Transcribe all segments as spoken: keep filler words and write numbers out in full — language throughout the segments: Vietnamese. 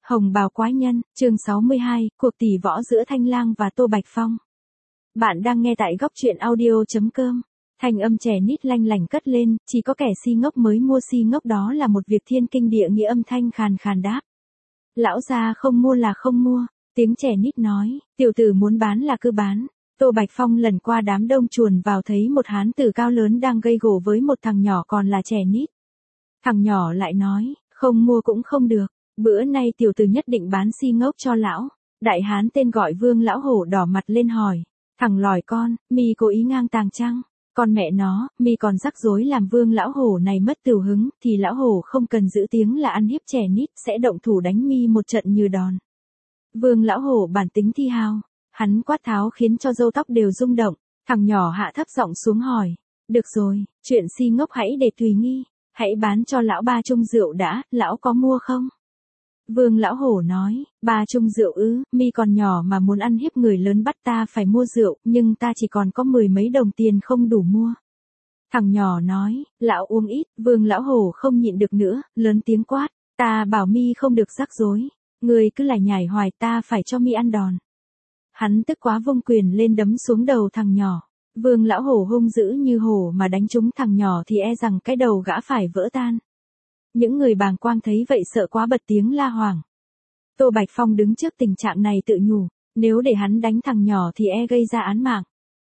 Hồng bào quái nhân, chương sáu mươi hai, cuộc tỷ võ giữa Thanh Lang và Tô Bạch Phong. Bạn đang nghe tại góc truyện audio.com. Thanh âm trẻ nít lanh lảnh cất lên, chỉ có kẻ si ngốc mới mua si ngốc, đó là một việc thiên kinh địa nghĩa. Âm thanh khàn khàn đáp. Lão gia không mua là không mua, tiếng trẻ nít nói, tiểu tử muốn bán là cứ bán. Tô Bạch Phong lần qua đám đông chuồn vào thấy một hán tử cao lớn đang gây gổ với một thằng nhỏ còn là trẻ nít. Thằng nhỏ lại nói, không mua cũng không được. Bữa nay tiểu tử nhất định bán si ngốc cho lão. Đại hán tên gọi Vương lão hổ đỏ mặt lên hỏi. Thằng lòi con, mi cố ý ngang tàng chăng? Con mẹ nó, mi còn rắc rối làm Vương lão hổ này mất tửu hứng, thì lão hổ không cần giữ tiếng là ăn hiếp trẻ nít, sẽ động thủ đánh mi một trận như đòn. Vương lão hổ bản tính thi hao, hắn quát tháo khiến cho râu tóc đều rung động. Thằng nhỏ hạ thấp giọng xuống hỏi. Được rồi, chuyện si ngốc hãy để tùy nghi, hãy bán cho lão ba chung rượu đã, lão có mua không? Vương lão hổ nói, ba chung rượu ư, mi còn nhỏ mà muốn ăn hiếp người lớn bắt ta phải mua rượu, nhưng ta chỉ còn có mười mấy đồng tiền không đủ mua. Thằng nhỏ nói, lão uống ít. Vương lão hổ không nhịn được nữa, lớn tiếng quát, ta bảo mi không được rắc rối, người cứ lải nhải hoài, ta phải cho mi ăn đòn. Hắn tức quá vung quyền lên đấm xuống đầu thằng nhỏ. Vương lão hổ hung dữ như hổ mà đánh trúng thằng nhỏ thì e rằng cái đầu gã phải vỡ tan. Những người bàng quang thấy vậy sợ quá bật tiếng la hoảng. Tô Bạch Phong đứng trước tình trạng này tự nhủ, nếu để hắn đánh thằng nhỏ thì e gây ra án mạng.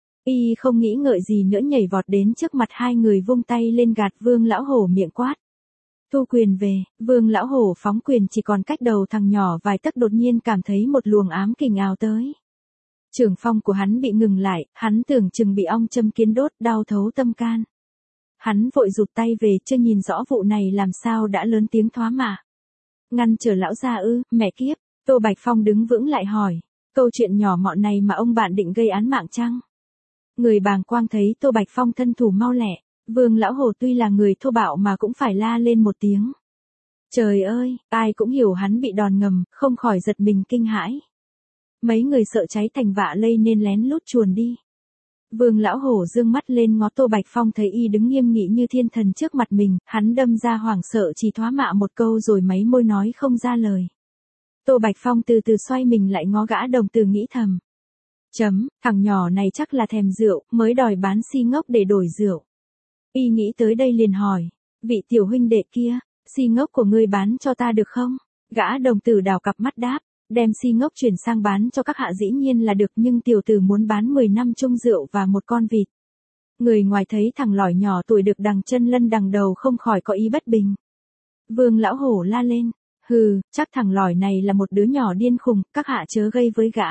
Y không nghĩ ngợi gì nữa nhảy vọt đến trước mặt hai người vung tay lên gạt Vương lão hổ miệng quát. Thu quyền về. Vương lão hổ phóng quyền chỉ còn cách đầu thằng nhỏ vài tấc, đột nhiên cảm thấy một luồng ám kình ào tới. Trường phong của hắn bị ngừng lại, hắn tưởng chừng bị ong châm kiến đốt, đau thấu tâm can. Hắn vội rụt tay về, chưa nhìn rõ vụ này làm sao đã lớn tiếng thoá mạ. Ngăn trở lão gia ư, mẹ kiếp. Tô Bạch Phong đứng vững lại hỏi, câu chuyện nhỏ mọn này mà ông bạn định gây án mạng chăng? Người bàng quang thấy Tô Bạch Phong thân thủ mau lẹ, Vương lão hổ tuy là người thô bạo mà cũng phải la lên một tiếng. Trời ơi, ai cũng hiểu hắn bị đòn ngầm, không khỏi giật mình kinh hãi. Mấy người sợ cháy thành vạ lây nên lén lút chuồn đi. Vương lão hổ dương mắt lên ngó Tô Bạch Phong, thấy y đứng nghiêm nghị như thiên thần trước mặt mình, hắn đâm ra hoảng sợ chỉ thoá mạ một câu rồi máy môi nói không ra lời. Tô Bạch Phong từ từ xoay mình lại ngó gã đồng tử nghĩ thầm. Chấm, thằng nhỏ này chắc là thèm rượu, mới đòi bán si ngốc để đổi rượu. Y nghĩ tới đây liền hỏi, vị tiểu huynh đệ kia, si ngốc của ngươi bán cho ta được không? Gã đồng tử đào cặp mắt đáp. Đem si ngốc chuyển sang bán cho các hạ dĩ nhiên là được, nhưng tiểu tử muốn bán mười năm chung rượu và một con vịt. Người ngoài thấy thằng lỏi nhỏ tuổi được đằng chân lân đằng đầu không khỏi có ý bất bình. Vương lão hổ la lên, hừ, chắc thằng lỏi này là một đứa nhỏ điên khùng, các hạ chớ gây với gã.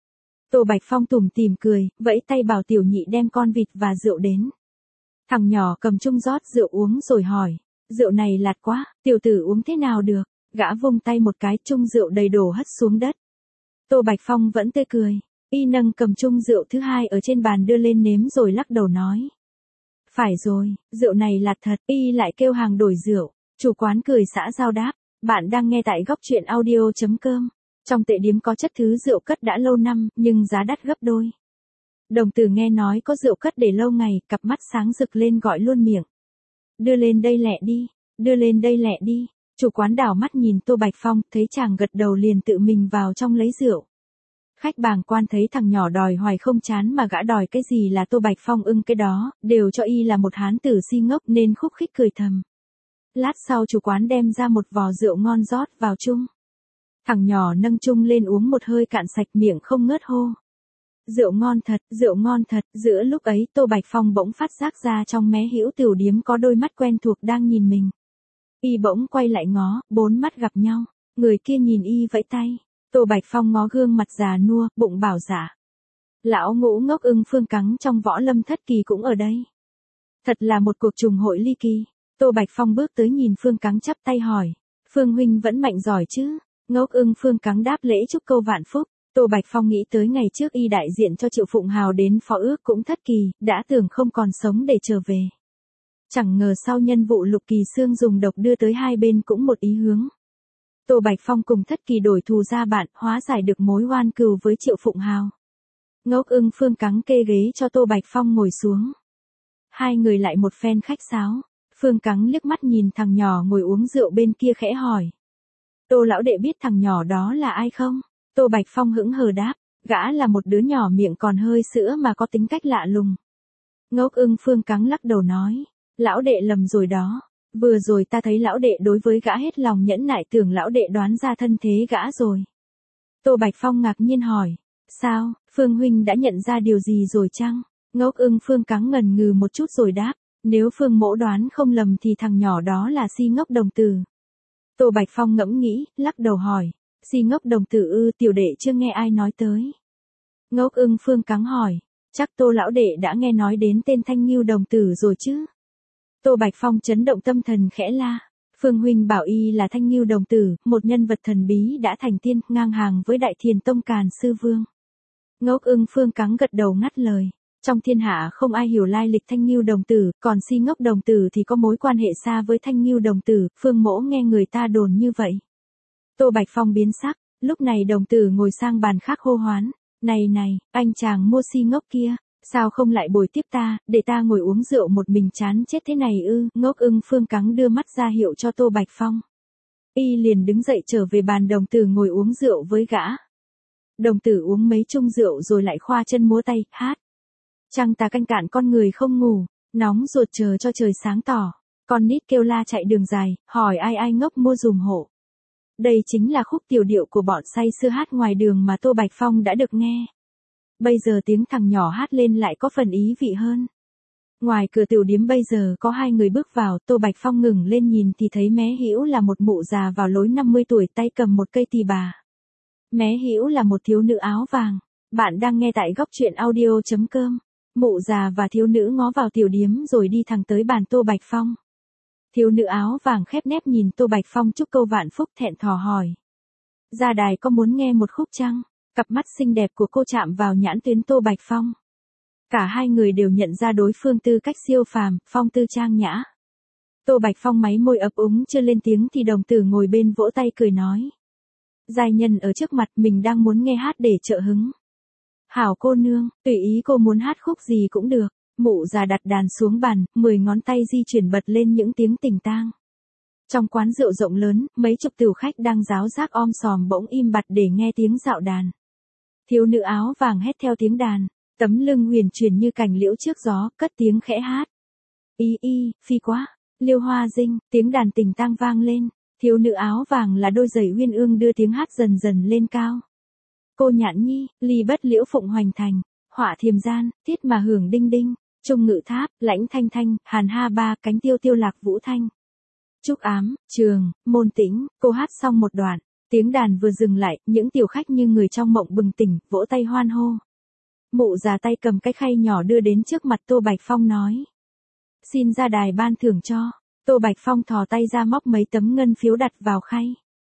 Tô Bạch Phong tủm tỉm cười, vẫy tay bảo tiểu nhị đem con vịt và rượu đến. Thằng nhỏ cầm chung rót rượu uống rồi hỏi, rượu này lạt quá, tiểu tử uống thế nào được? Gã vung tay một cái, chung rượu đầy đổ hất xuống đất. Tô Bạch Phong vẫn tươi cười. Y nâng cầm chung rượu thứ hai ở trên bàn đưa lên nếm rồi lắc đầu nói. Phải rồi, rượu này là thật. Y lại kêu hàng đổi rượu. Chủ quán cười xã giao đáp. Bạn đang nghe tại góc truyện audio.com. Trong tệ điếm có chất thứ rượu cất đã lâu năm, nhưng giá đắt gấp đôi. Đồng tử nghe nói có rượu cất để lâu ngày, cặp mắt sáng rực lên gọi luôn miệng. Đưa lên đây lẹ đi, đưa lên đây lẹ đi. Chủ quán đảo mắt nhìn Tô Bạch Phong, thấy chàng gật đầu liền tự mình vào trong lấy rượu. Khách bàng quan thấy thằng nhỏ đòi hoài không chán mà gã đòi cái gì là Tô Bạch Phong ưng cái đó, đều cho y là một hán tử si ngốc nên khúc khích cười thầm. Lát sau chủ quán đem ra một vò rượu ngon rót vào chung. Thằng nhỏ nâng chung lên uống một hơi cạn sạch, miệng không ngớt hô. Rượu ngon thật, rượu ngon thật. Giữa lúc ấy Tô Bạch Phong bỗng phát giác ra trong mé hữu tiểu điếm có đôi mắt quen thuộc đang nhìn mình. Y bỗng quay lại ngó, bốn mắt gặp nhau, người kia nhìn y vẫy tay. Tô Bạch Phong ngó gương mặt già nua, bụng bảo dạ. Lão ngũ ngốc ưng Phương Cắng trong võ lâm thất kỳ cũng ở đây. Thật là một cuộc trùng hội ly kỳ. Tô Bạch Phong bước tới nhìn Phương Cắng chắp tay hỏi. Phương huynh vẫn mạnh giỏi chứ? Ngốc ưng Phương Cắng đáp lễ chúc câu vạn phúc. Tô Bạch Phong nghĩ tới ngày trước y đại diện cho Triệu Phụng Hào đến phó ước cũng thất kỳ, đã tưởng không còn sống để trở về. Chẳng ngờ sau nhân vụ Lục Kỳ Xương dùng độc đưa tới hai bên cũng một ý hướng. Tô Bạch Phong cùng thất kỳ đổi thù ra bạn, hóa giải được mối oan cừu với Triệu Phụng Hào. Ngốc ưng Phương Cắng kê ghế cho Tô Bạch Phong ngồi xuống. Hai người lại một phen khách sáo. Phương Cắng liếc mắt nhìn thằng nhỏ ngồi uống rượu bên kia khẽ hỏi. Tô lão đệ biết thằng nhỏ đó là ai không? Tô Bạch Phong hững hờ đáp, gã là một đứa nhỏ miệng còn hơi sữa mà có tính cách lạ lùng. Ngốc Ưng Phương cắn lắc đầu nói, lão đệ lầm rồi đó. Vừa rồi ta thấy lão đệ đối với gã hết lòng nhẫn nại, tưởng lão đệ đoán ra thân thế gã rồi. Tô Bạch Phong ngạc nhiên hỏi, sao, Phương huynh đã nhận ra điều gì rồi chăng? Ngốc Ưng Phương cắn ngần ngừ một chút rồi đáp, nếu Phương mỗ đoán không lầm thì thằng nhỏ đó là Si Ngốc đồng tử. Tô Bạch Phong ngẫm nghĩ, lắc đầu hỏi, Si Ngốc đồng tử ư, tiểu đệ chưa nghe ai nói tới. Ngốc Ưng Phương cắn hỏi, chắc Tô lão đệ đã nghe nói đến tên Thanh Ngưu đồng tử rồi chứ? Tô Bạch Phong chấn động tâm thần khẽ la, Phương huynh bảo y là Thanh Ngưu đồng tử, một nhân vật thần bí đã thành tiên, ngang hàng với Đại Thiền Tông Càn sư vương. Ngốc Ưng Phương cắn gật đầu ngắt lời, trong thiên hạ không ai hiểu lai lịch Thanh Ngưu đồng tử, còn Si Ngốc đồng tử thì có mối quan hệ xa với Thanh Ngưu đồng tử, Phương mỗ nghe người ta đồn như vậy. Tô Bạch Phong biến sắc, lúc này đồng tử ngồi sang bàn khác hô hoán, này này, anh chàng mua Si Ngốc kia, sao không lại bồi tiếp ta, để ta ngồi uống rượu một mình chán chết thế này ư? Ngốc Ưng Phương cắn đưa mắt ra hiệu cho Tô Bạch Phong. Y liền đứng dậy trở về bàn đồng tử ngồi uống rượu với gã. Đồng tử uống mấy chung rượu rồi lại khoa chân múa tay, hát. Trăng tà canh cạn con người không ngủ, nóng ruột chờ cho trời sáng tỏ. Con nít kêu la chạy đường dài, hỏi ai ai ngốc mua dùm hộ. Đây chính là khúc tiểu điệu của bọn say sưa hát ngoài đường mà Tô Bạch Phong đã được nghe. Bây giờ tiếng thằng nhỏ hát lên lại có phần ý vị hơn. Ngoài cửa tiểu điếm bây giờ có hai người bước vào, Tô Bạch Phong ngừng lên nhìn thì thấy Mé Hữu là một mụ già vào lối năm mươi tuổi, tay cầm một cây tỳ bà. Mé Hữu là một thiếu nữ áo vàng. Bạn đang nghe tại góc truyện audio chấm com. Mụ già và thiếu nữ ngó vào tiểu điếm rồi đi thẳng tới bàn Tô Bạch Phong. Thiếu nữ áo vàng khép nép nhìn Tô Bạch Phong chúc câu vạn phúc, thẹn thò hỏi. Ra đài có muốn nghe một khúc chăng? Cặp mắt xinh đẹp của cô chạm vào nhãn tuyến Tô Bạch Phong. Cả hai người đều nhận ra đối phương tư cách siêu phàm, phong tư trang nhã. Tô Bạch Phong máy môi ấp úng chưa lên tiếng thì đồng tử ngồi bên vỗ tay cười nói. Giai nhân ở trước mặt mình đang muốn nghe hát để trợ hứng. Hảo cô nương, tùy ý cô muốn hát khúc gì cũng được. Mụ già đặt đàn xuống bàn, mười ngón tay di chuyển bật lên những tiếng tình tang. Trong quán rượu rộng lớn, mấy chục tiểu khách đang ráo rác om sòm bỗng im bặt để nghe tiếng dạo đàn. Thiếu nữ áo vàng hét theo tiếng đàn, tấm lưng huyền chuyển như cành liễu trước gió, cất tiếng khẽ hát. Y y, phi quá, liêu hoa dinh, tiếng đàn tình tang vang lên. Thiếu nữ áo vàng là đôi giày uyên ương đưa tiếng hát dần dần lên cao. Cô nhạn nhi, ly bất liễu phụng hoành thành, họa thiềm gian, thiết mà hưởng đinh đinh, trung ngự tháp, lãnh thanh thanh, hàn ha ba, cánh tiêu tiêu lạc vũ thanh. Trúc ám, trường, môn tĩnh, cô hát xong một đoạn, tiếng đàn vừa dừng lại, những tiểu khách như người trong mộng bừng tỉnh, vỗ tay hoan hô. Mụ già tay cầm cái khay nhỏ đưa đến trước mặt Tô Bạch Phong nói. Xin ra đài ban thưởng cho. Tô Bạch Phong thò tay ra móc mấy tấm ngân phiếu đặt vào khay.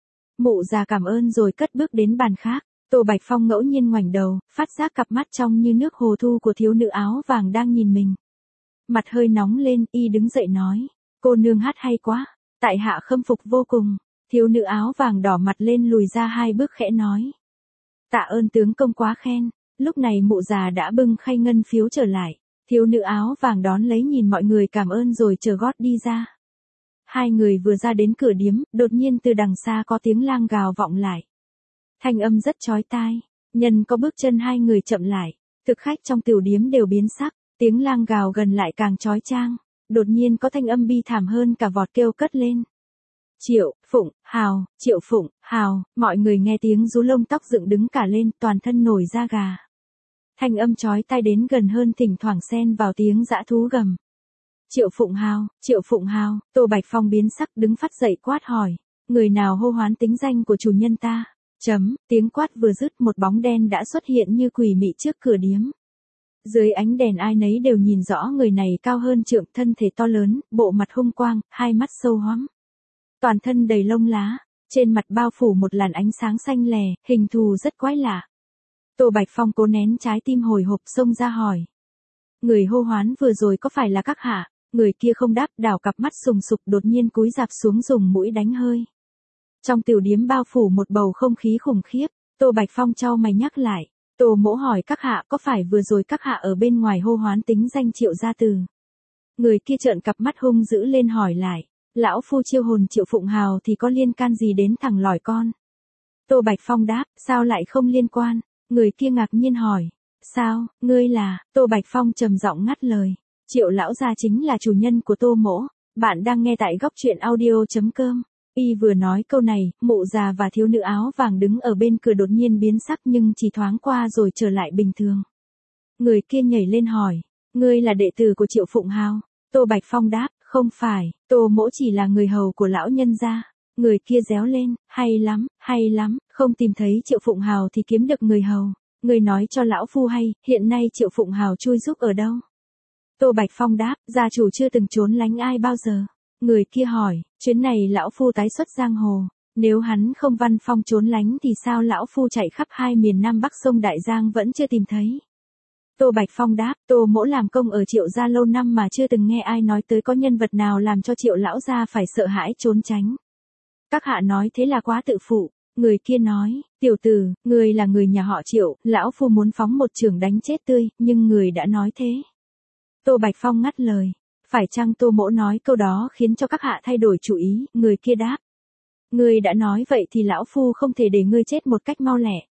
Mụ già cảm ơn rồi cất bước đến bàn khác. Tô Bạch Phong ngẫu nhiên ngoảnh đầu, phát giác cặp mắt trong như nước hồ thu của thiếu nữ áo vàng đang nhìn mình. Mặt hơi nóng lên, y đứng dậy nói. Cô nương hát hay quá, tại hạ khâm phục vô cùng. Thiếu nữ áo vàng đỏ mặt lên lùi ra hai bước khẽ nói. Tạ ơn tướng công quá khen. Lúc này mụ già đã bưng khay ngân phiếu trở lại. Thiếu nữ áo vàng đón lấy nhìn mọi người cảm ơn rồi chờ gót đi ra. Hai người vừa ra đến cửa điếm, đột nhiên từ đằng xa có tiếng lang gào vọng lại. Thanh âm rất chói tai, nhân có bước chân hai người chậm lại, thực khách trong tiểu điếm đều biến sắc, tiếng lang gào gần lại càng chói chang, đột nhiên có thanh âm bi thảm hơn cả vọt kêu cất lên. Triệu, Phụng, Hào, Triệu Phụng, Hào, mọi người nghe tiếng rú lông tóc dựng đứng cả lên, toàn thân nổi da gà. Thanh âm chói tai đến gần hơn thỉnh thoảng xen vào tiếng dã thú gầm. Triệu Phụng Hào, Triệu Phụng Hào, Tô Bạch Phong biến sắc đứng phát dậy quát hỏi, người nào hô hoán tính danh của chủ nhân ta? Chấm, tiếng quát vừa dứt một bóng đen đã xuất hiện như quỷ mị trước cửa điếm. Dưới ánh đèn ai nấy đều nhìn rõ người này cao hơn trượng, thân thể to lớn, bộ mặt hung quang, hai mắt sâu hoắm. Toàn thân đầy lông lá, trên mặt bao phủ một làn ánh sáng xanh lè, hình thù rất quái lạ. Tô Bạch Phong cố nén trái tim hồi hộp xông ra hỏi. Người hô hoán vừa rồi có phải là các hạ? Người kia không đáp, đảo cặp mắt sùng sục đột nhiên cúi rạp xuống dùng mũi đánh hơi. Trong tiểu điếm bao phủ một bầu không khí khủng khiếp, Tô Bạch Phong chau mày nhắc lại. Tô mỗ hỏi các hạ có phải vừa rồi các hạ ở bên ngoài hô hoán tính danh Triệu gia từ? Người kia trợn cặp mắt hung dữ lên hỏi lại. Lão phu chiêu hồn Triệu Phụng Hào thì có liên can gì đến thằng lỏi con? Tô Bạch Phong đáp, sao lại không liên quan? Người kia ngạc nhiên hỏi, sao, ngươi là, Tô Bạch Phong trầm giọng ngắt lời, Triệu lão gia chính là chủ nhân của Tô mỗ, bạn đang nghe tại góc truyện audio.com. Y vừa nói câu này, mụ già và thiếu nữ áo vàng đứng ở bên cửa đột nhiên biến sắc nhưng chỉ thoáng qua rồi trở lại bình thường. Người kia nhảy lên hỏi, ngươi là đệ tử của Triệu Phụng Hào? Tô Bạch Phong đáp, không phải, Tô mỗ chỉ là người hầu của lão nhân gia. Người kia réo lên, hay lắm, hay lắm, không tìm thấy Triệu Phụng Hào thì kiếm được người hầu. Người nói cho lão phu hay, hiện nay Triệu Phụng Hào chui giúp ở đâu? Tô Bạch Phong đáp, gia chủ chưa từng trốn lánh ai bao giờ. Người kia hỏi, chuyến này lão phu tái xuất giang hồ, nếu hắn không văn phong trốn lánh thì sao lão phu chạy khắp hai miền Nam Bắc sông Đại Giang vẫn chưa tìm thấy? Tô Bạch Phong đáp, Tô mỗ làm công ở Triệu gia lâu năm mà chưa từng nghe ai nói tới có nhân vật nào làm cho Triệu lão gia phải sợ hãi trốn tránh. Các hạ nói thế là quá tự phụ. Người kia nói, tiểu tử, người là người nhà họ Triệu, lão phu muốn phóng một chưởng đánh chết tươi, nhưng người đã nói thế. Tô Bạch Phong ngắt lời, phải chăng Tô mỗ nói câu đó khiến cho các hạ thay đổi chủ ý? Người kia đáp, người đã nói vậy thì lão phu không thể để ngươi chết một cách mau lẹ.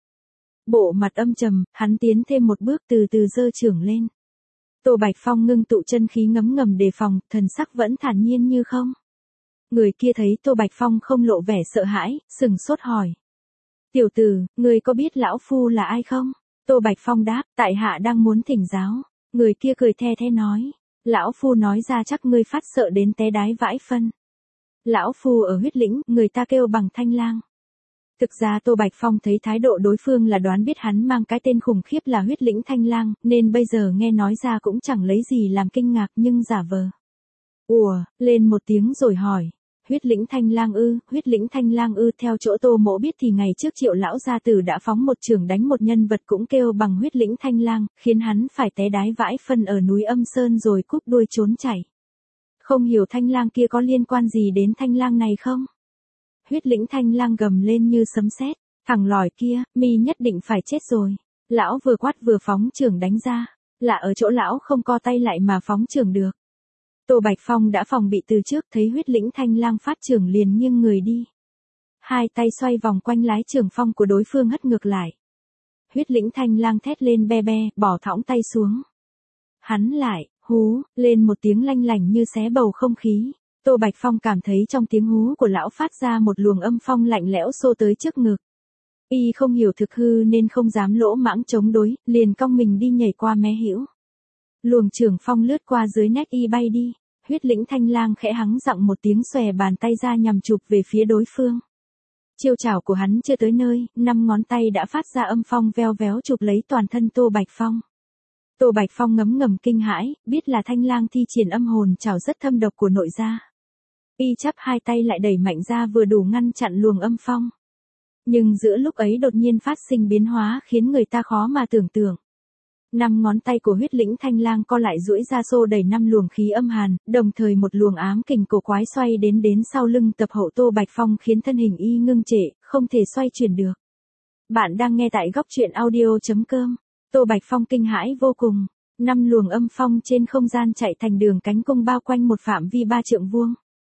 Bộ mặt âm trầm, hắn tiến thêm một bước từ từ giơ chưởng lên. Tô Bạch Phong ngưng tụ chân khí ngấm ngầm đề phòng, thần sắc vẫn thản nhiên như không. Người kia thấy Tô Bạch Phong không lộ vẻ sợ hãi, sừng sốt hỏi. Tiểu tử, người có biết lão phu là ai không? Tô Bạch Phong đáp, tại hạ đang muốn thỉnh giáo. Người kia cười the the nói. Lão phu nói ra chắc ngươi phát sợ đến té đái vãi phân. Lão phu ở huyết lĩnh, người ta kêu bằng Thanh Lang. Thực ra Tô Bạch Phong thấy thái độ đối phương là đoán biết hắn mang cái tên khủng khiếp là huyết lĩnh Thanh Lang, nên bây giờ nghe nói ra cũng chẳng lấy gì làm kinh ngạc nhưng giả vờ. Ủa, lên một tiếng rồi hỏi. Huyết lĩnh Thanh Lang ư, huyết lĩnh Thanh Lang ư, theo chỗ Tô mỗ biết thì ngày trước Triệu lão gia tử đã phóng một chưởng đánh một nhân vật cũng kêu bằng huyết lĩnh Thanh Lang, khiến hắn phải té đái vãi phân ở núi Âm Sơn rồi cúp đuôi trốn chạy. Không hiểu Thanh Lang kia có liên quan gì đến Thanh Lang này không? Huyết lĩnh Thanh Lang gầm lên như sấm sét, thằng lỏi kia, mi nhất định phải chết rồi. Lão vừa quát vừa phóng chưởng đánh ra, là ở chỗ lão không co tay lại mà phóng chưởng được. Tô Bạch Phong đã phòng bị từ trước, thấy huyết lĩnh Thanh Lang phát chưởng liền nghiêng người đi. Hai tay xoay vòng quanh lái chưởng phong của đối phương hất ngược lại. Huyết lĩnh Thanh Lang thét lên be be, bỏ thõng tay xuống. Hắn lại, hú, lên một tiếng lanh lảnh như xé bầu không khí. Tô Bạch Phong cảm thấy trong tiếng hú của lão phát ra một luồng âm phong lạnh lẽo xô tới trước ngực. Y không hiểu thực hư nên không dám lỗ mãng chống đối, liền cong mình đi nhảy qua mé hữu. Luồng chưởng phong lướt qua dưới nách y bay đi. Huyết lĩnh Thanh Lang khẽ hắng giọng một tiếng xòe bàn tay ra nhằm chụp về phía đối phương. Chiêu chảo của hắn chưa tới nơi, năm ngón tay đã phát ra âm phong veo véo chụp lấy toàn thân Tô Bạch Phong. Tô Bạch Phong ngấm ngầm kinh hãi, biết là Thanh Lang thi triển âm hồn chảo rất thâm độc của nội gia. Y chắp hai tay lại đẩy mạnh ra vừa đủ ngăn chặn luồng âm phong. Nhưng giữa lúc ấy đột nhiên phát sinh biến hóa khiến người ta khó mà tưởng tượng. Năm ngón tay của huyết lĩnh Thanh Lang co lại duỗi ra xô đẩy năm luồng khí âm hàn, đồng thời một luồng ám kình cổ quái xoay đến đến sau lưng tập hậu Tô Bạch Phong khiến thân hình y ngưng trệ, không thể xoay chuyển được. Bạn đang nghe tại góc truyện audio.com. Tô Bạch Phong kinh hãi vô cùng. Năm luồng âm phong trên không gian chạy thành đường cánh cung bao quanh một phạm vi ba trượng vuông.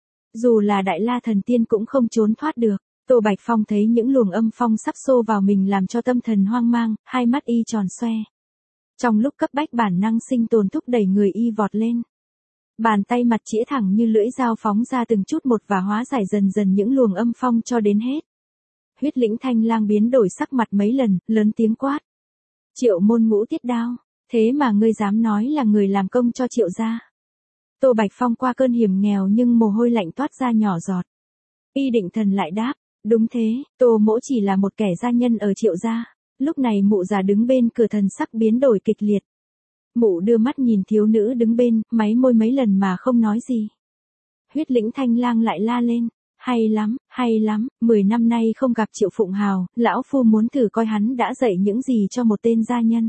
Dù là Đại La Thần Tiên cũng không trốn thoát được. Tô Bạch Phong thấy những luồng âm phong sắp xô vào mình làm cho tâm thần hoang mang, hai mắt y tròn xoe. Trong lúc cấp bách bản năng sinh tồn thúc đẩy người y vọt lên. Bàn tay mặt chĩa thẳng như lưỡi dao phóng ra từng chút một và hóa giải dần dần những luồng âm phong cho đến hết. Huyết lĩnh Thanh Lang biến đổi sắc mặt mấy lần, lớn tiếng quát. Triệu môn ngũ tiết đao, thế mà ngươi dám nói là người làm công cho Triệu gia. Tô Bạch Phong qua cơn hiểm nghèo nhưng mồ hôi lạnh toát ra nhỏ giọt. Y định thần lại đáp, đúng thế, Tô mỗ chỉ là một kẻ gia nhân ở Triệu gia. Lúc này mụ già đứng bên cửa thần sắc biến đổi kịch liệt. Mụ đưa mắt nhìn thiếu nữ đứng bên, máy môi mấy lần mà không nói gì. Huyết lĩnh Thanh Lang lại la lên, hay lắm, hay lắm, mười năm nay không gặp Triệu Phụng Hào, lão phu muốn thử coi hắn đã dạy những gì cho một tên gia nhân.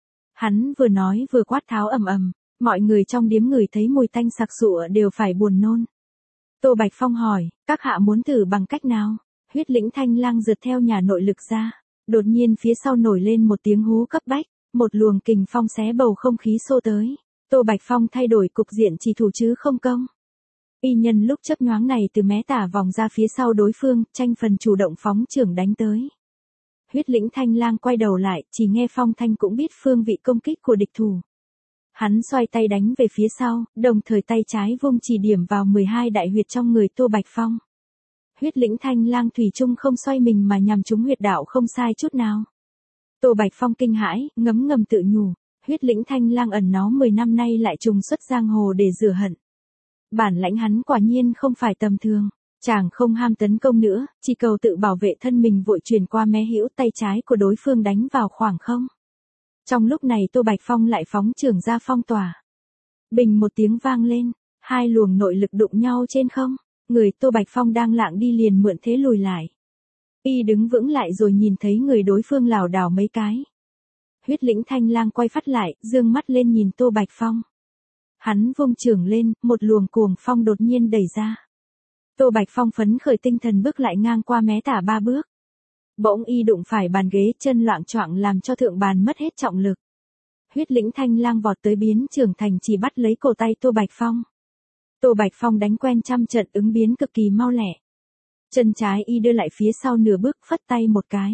Hắn vừa nói vừa quát tháo ầm ầm, mọi người trong điếm ngửi thấy mùi tanh sặc sụa đều phải buồn nôn. Tô Bạch Phong hỏi, các hạ muốn thử bằng cách nào? Huyết lĩnh Thanh Lang rượt theo nhà nội lực ra. Đột nhiên phía sau nổi lên một tiếng hú cấp bách, một luồng kình phong xé bầu không khí xô tới. Tô Bạch Phong thay đổi cục diện chỉ thủ chứ không công. Y nhân lúc chớp nhoáng này từ mé tả vòng ra phía sau đối phương, tranh phần chủ động phóng chưởng đánh tới. Huyết lĩnh Thanh Lang quay đầu lại, chỉ nghe phong thanh cũng biết phương vị công kích của địch thủ. Hắn xoay tay đánh về phía sau, đồng thời tay trái vung chỉ điểm vào mười hai đại huyệt trong người Tô Bạch Phong. Huyết lĩnh Thanh Lang thủy chung không xoay mình mà nhằm trúng huyệt đạo không sai chút nào. Tô Bạch Phong kinh hãi, ngấm ngầm tự nhủ, huyết lĩnh Thanh Lang ẩn náu mười năm nay lại trùng xuất giang hồ để rửa hận. Bản lãnh hắn quả nhiên không phải tầm thường, chàng không ham tấn công nữa, chỉ cầu tự bảo vệ thân mình, vội chuyển qua mé hữu tay trái của đối phương đánh vào khoảng không. Trong lúc này Tô Bạch Phong lại phóng chưởng ra phong tỏa. Bình một tiếng vang lên, hai luồng nội lực đụng nhau trên không, người Tô Bạch Phong đang lạng đi liền mượn thế lùi lại. Y đứng vững lại rồi nhìn thấy người đối phương lảo đảo mấy cái. Huyết lĩnh Thanh Lang quay phát lại, dương mắt lên nhìn Tô Bạch Phong. Hắn vung chưởng lên, một luồng cuồng phong đột nhiên đẩy ra. Tô Bạch Phong phấn khởi tinh thần bước lại ngang qua mé tả ba bước. Bỗng y đụng phải bàn ghế, chân loạng choạng làm cho thượng bàn mất hết trọng lực. Huyết lĩnh Thanh Lang vọt tới biến trưởng thành chỉ bắt lấy cổ tay Tô Bạch Phong. Tô Bạch Phong đánh quen trăm trận ứng biến cực kỳ mau lẹ. Chân trái y đưa lại phía sau nửa bước, phất tay một cái.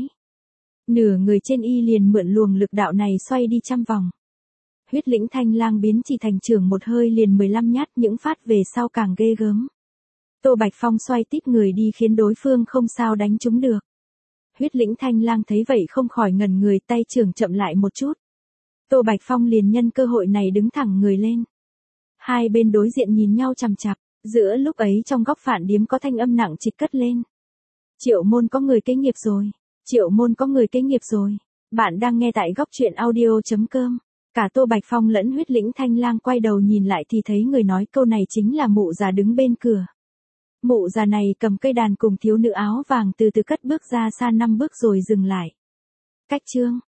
Nửa người trên y liền mượn luồng lực đạo này xoay đi trăm vòng. Huyết lĩnh Thanh Lang biến chỉ thành trưởng một hơi liền mười lăm nhát, những phát về sau càng ghê gớm. Tô Bạch Phong xoay tít người đi khiến đối phương không sao đánh trúng được. Huyết lĩnh Thanh Lang thấy vậy không khỏi ngẩn người, tay trưởng chậm lại một chút. Tô Bạch Phong liền nhân cơ hội này đứng thẳng người lên. Hai bên đối diện nhìn nhau chằm chằm, giữa lúc ấy trong góc phản điếm có thanh âm nặng trịch cất lên. Triệu Môn có người kế nghiệp rồi, Triệu Môn có người kế nghiệp rồi. Bạn đang nghe tại góc truyện audio chấm com. Cả Tô Bạch Phong lẫn huyết lĩnh Thanh Lang quay đầu nhìn lại thì thấy người nói câu này chính là mụ già đứng bên cửa. Mụ già này cầm cây đàn cùng thiếu nữ áo vàng từ từ cất bước ra xa năm bước rồi dừng lại. Cách chương